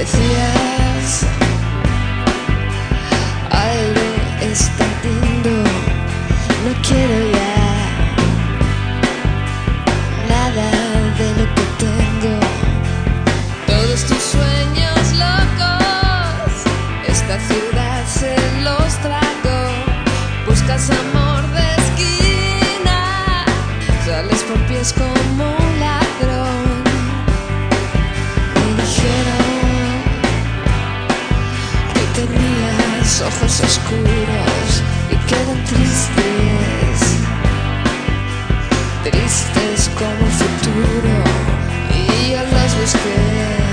Decías, algo está ardiendo, no quiero ya nada de lo que tengo. Todos tus sueños locos, esta ciudad se los trago. Buscas amor de esquina, sales por pies como un ladrón. Me dijeron que tenías ojos oscuros y que eran tristes, tristes como el futuro, y yo los busqué.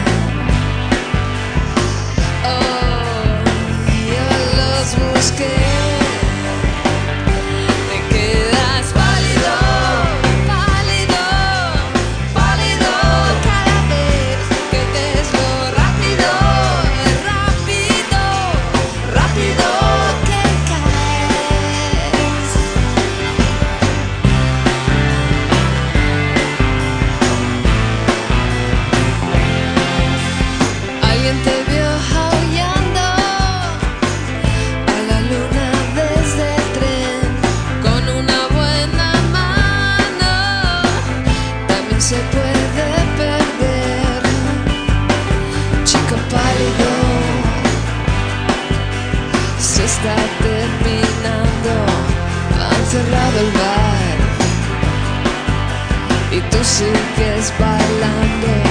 Oh, yo los busqué. Te quedas pálido, pálido, pálido cada vez que ves lo rápido, rápido, rápido que caes. Alguien te vio aullando a la luna desde el tren. Con una buena mano también se puede perder. Chico pálido, se está terminando, han cerrado el bar y tú sigues bailando.